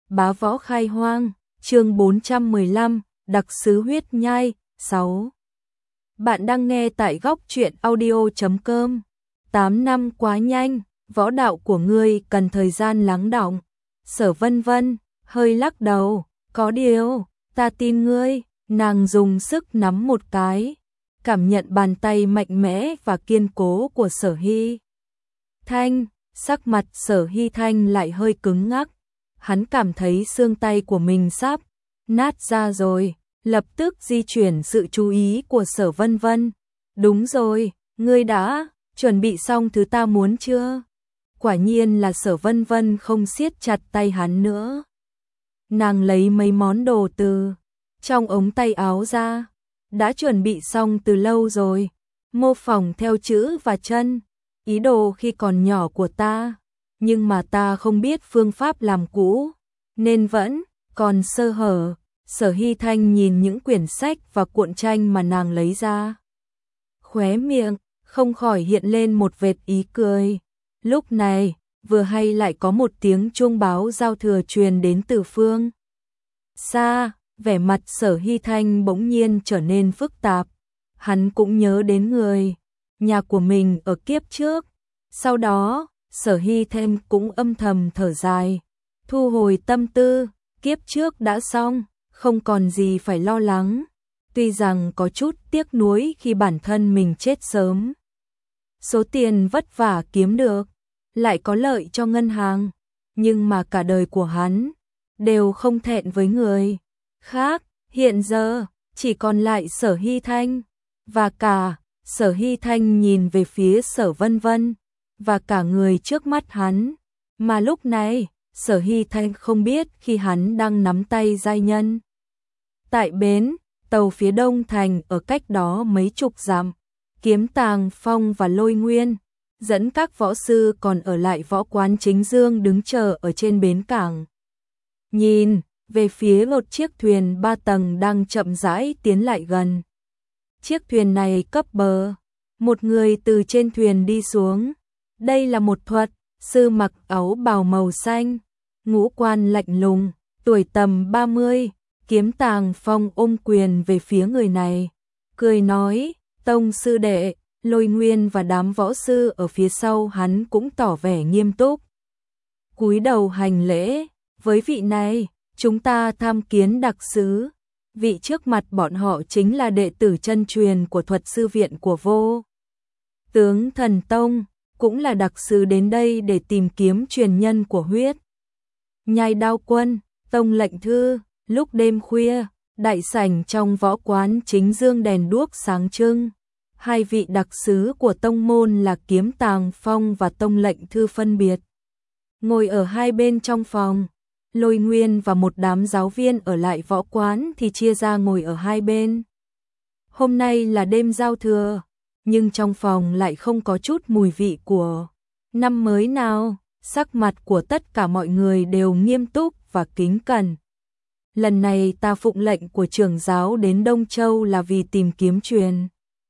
Bá võ khai hoang, chương 415, đặc sứ huyết nhai, 6. Bạn đang nghe tại góc truyện audio.com. 8 năm quá nhanh, võ đạo của ngươi cần thời gian lắng đọng. Sở Vân Vân hơi lắc đầu, có điều, ta tin ngươi. Nàng dùng sức nắm một cái, cảm nhận bàn tay mạnh mẽ và kiên cố của Sở Hy Thanh. Sắc mặt Sở Hy Thanh lại hơi cứng ngắc, hắn cảm thấy xương tay của mình sắp nát ra rồi, lập tức di chuyển sự chú ý của Sở Vân Vân. Đúng rồi, ngươi đã chuẩn bị xong thứ ta muốn chưa? Quả nhiên là Sở Vân Vân không siết chặt tay hắn nữa. Nàng lấy mấy món đồ từ trong ống tay áo ra, đã chuẩn bị xong từ lâu rồi, mô phỏng theo chữ và chân, ý đồ khi còn nhỏ của ta, nhưng mà ta không biết phương pháp làm cũ, nên vẫn còn sơ hở. Sở Hy Thanh nhìn những quyển sách và cuộn tranh mà nàng lấy ra, khóe miệng không khỏi hiện lên một vệt ý cười. Lúc này, vừa hay lại có một tiếng chuông báo giao thừa truyền đến từ phương xa. Vẻ mặt Sở Hy Thanh bỗng nhiên trở nên phức tạp. Hắn cũng nhớ đến người nhà của mình ở kiếp trước. Sau đó, Sở Hy Thanh cũng âm thầm thở dài, thu hồi tâm tư, kiếp trước đã xong, không còn gì phải lo lắng. Tuy rằng có chút tiếc nuối khi bản thân mình chết sớm. Số tiền vất vả kiếm được lại có lợi cho ngân hàng, nhưng mà cả đời của hắn đều không thẹn với người khác. Hiện giờ chỉ còn lại Sở Hy Thanh, và cả Sở Hy Thanh nhìn về phía Sở Vân Vân và cả người trước mắt hắn, mà lúc này Sở Hy Thanh không biết khi hắn đang nắm tay giai nhân tại bến tàu phía đông thành ở cách đó mấy chục dặm. Kiếm Tàng Phong và Lôi Nguyên dẫn các võ sư còn ở lại võ quán Chính Dương đứng chờ ở trên bến cảng, nhìn về phía một chiếc thuyền 3 tầng đang chậm rãi tiến lại gần. Chiếc thuyền này cấp bờ, một người từ trên thuyền đi xuống. Đây là một thuật sư mặc áo bào màu xanh, ngũ quan lạnh lùng, tuổi tầm 30. Kiếm Tàng Phong ôm quyền về phía người này, cười nói: "Tông sư đệ." Lôi Nguyên và đám võ sư ở phía sau hắn cũng tỏ vẻ nghiêm túc, cúi đầu hành lễ: "Với vị này, chúng ta tham kiến đặc sứ." Vị trước mặt bọn họ chính là đệ tử chân truyền của thuật sư viện của Vô Tướng Thần Tông, cũng là đặc sứ đến đây để tìm kiếm truyền nhân của huyết nhai đao quân. Tông lệnh thư. Lúc đêm khuya, đại sảnh trong võ quán Chính Dương đèn đuốc sáng trưng. Hai vị đặc sứ của tông môn là Kiếm Tàng Phong và Tông lệnh thư phân biệt ngồi ở hai bên trong phòng. Lôi Nguyên và một đám giáo viên ở lại võ quán thì chia ra ngồi ở hai bên. Hôm nay là đêm giao thừa, nhưng trong phòng lại không có chút mùi vị của năm mới nào. Sắc mặt của tất cả mọi người đều nghiêm túc và kính cẩn. Lần này ta phụng lệnh của trưởng giáo đến Đông Châu là vì tìm kiếm truyền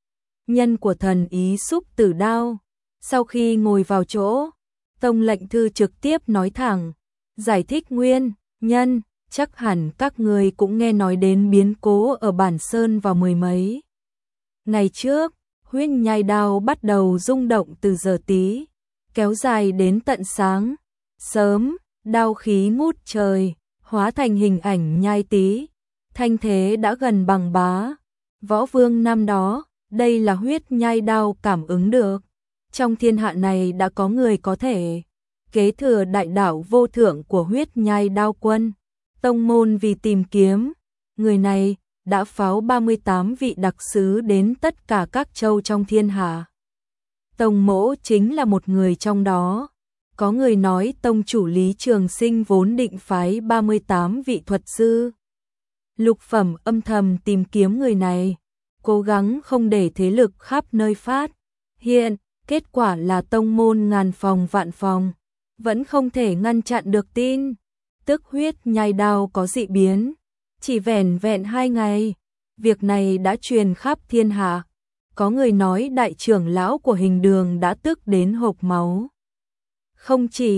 nhân của thần ý xúc tử đao. Sau khi ngồi vào chỗ, Tông lệnh thư trực tiếp nói thẳng, giải thích nguyên nhân. Chắc hẳn các người cũng nghe nói đến biến cố ở Bản Sơn vào mười mấy ngày trước. Huyết nhai đao bắt đầu rung động từ giờ tí, kéo dài đến tận sáng sớm, đao khí ngút trời, hóa thành hình ảnh nhai tí, thanh thế đã gần bằng Bá Võ Vương năm đó. Đây là huyết nhai đao cảm ứng được, trong thiên hạ này đã có người có thể kế thừa đại đạo vô thượng của huyết nhai đao quân. Tông môn vì tìm kiếm người này đã phái 38 vị đặc sứ đến tất cả các châu trong thiên hạ. Tông mỗ chính là một người trong đó. Có người nói tông chủ Lý Trường Sinh vốn định phái 38 vị thuật sư lục phẩm âm thầm tìm kiếm người này, cố gắng không để thế lực khắp nơi phát hiện. Kết quả là tông môn ngàn phòng vạn phòng vẫn không thể ngăn chặn được tin tức huyết nhai đao có dị biến. Chỉ vẻn vẹn 2 ngày, việc này đã truyền khắp thiên hạ. Có người nói đại trưởng lão của Hình Đường đã tức đến hộc máu. Không chỉ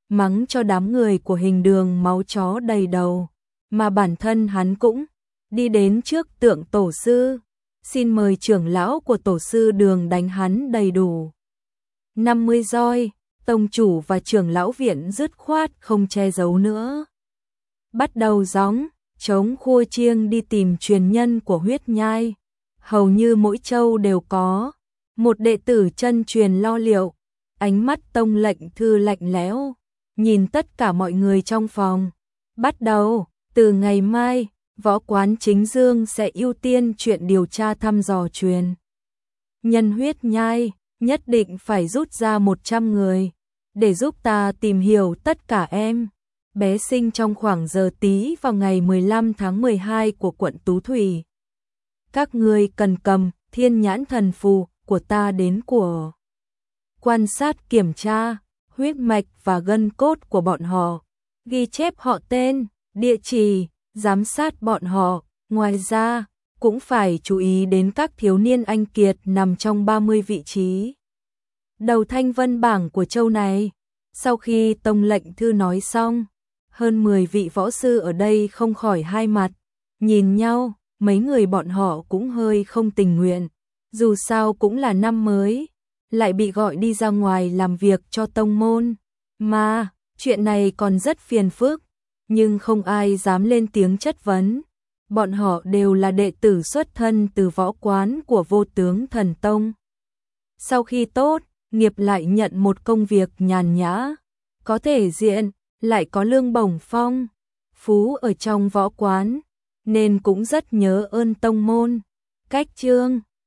mắng cho đám người của Hình Đường máu chó đầy đầu, mà bản thân hắn cũng đi đến trước tượng tổ sư, xin mời trưởng lão của tổ sư Đường đánh hắn đầy đủ 50 roi. Tông chủ và trưởng lão viện dứt khoát không che giấu nữa, bắt đầu gióng trống khua chiêng đi tìm truyền nhân của huyết nhai. Hầu như mỗi châu đều có một đệ tử chân truyền lo liệu. Ánh mắt Tông lệnh thư lạnh lẽo, nhìn tất cả mọi người trong phòng. Bắt đầu, từ ngày mai, võ quán Chính Dương sẽ ưu tiên chuyện điều tra thăm dò truyền nhân huyết nhai, nhất định phải rút ra 100 người, để giúp ta tìm hiểu tất cả em bé sinh trong khoảng giờ tí vào ngày 15 tháng 12 của quận Tú Thủy. Các ngươi cần cầm thiên nhãn thần phù của ta đến của quan sát kiểm tra huyết mạch và gân cốt của bọn họ, ghi chép họ tên, địa chỉ, giám sát bọn họ. Ngoài ra, cũng phải chú ý đến các thiếu niên anh kiệt nằm trong 30 vị trí đầu thanh vân bảng của châu này. Sau khi Tông lệnh thư nói xong, hơn 10 vị võ sư ở đây không khỏi hai mặt nhìn nhau, mấy người bọn họ cũng hơi không tình nguyện, dù sao cũng là năm mới, lại bị gọi đi ra ngoài làm việc cho tông môn, mà chuyện này còn rất phiền phức, nhưng không ai dám lên tiếng chất vấn. Bọn họ đều là đệ tử xuất thân từ võ quán của Vô Tướng Thần Tông. Sau khi tốt nghiệp lại nhận một công việc nhàn nhã, có thể diện, lại có lương bổng phong phú ở trong võ quán, nên cũng rất nhớ ơn tông môn. Cách chương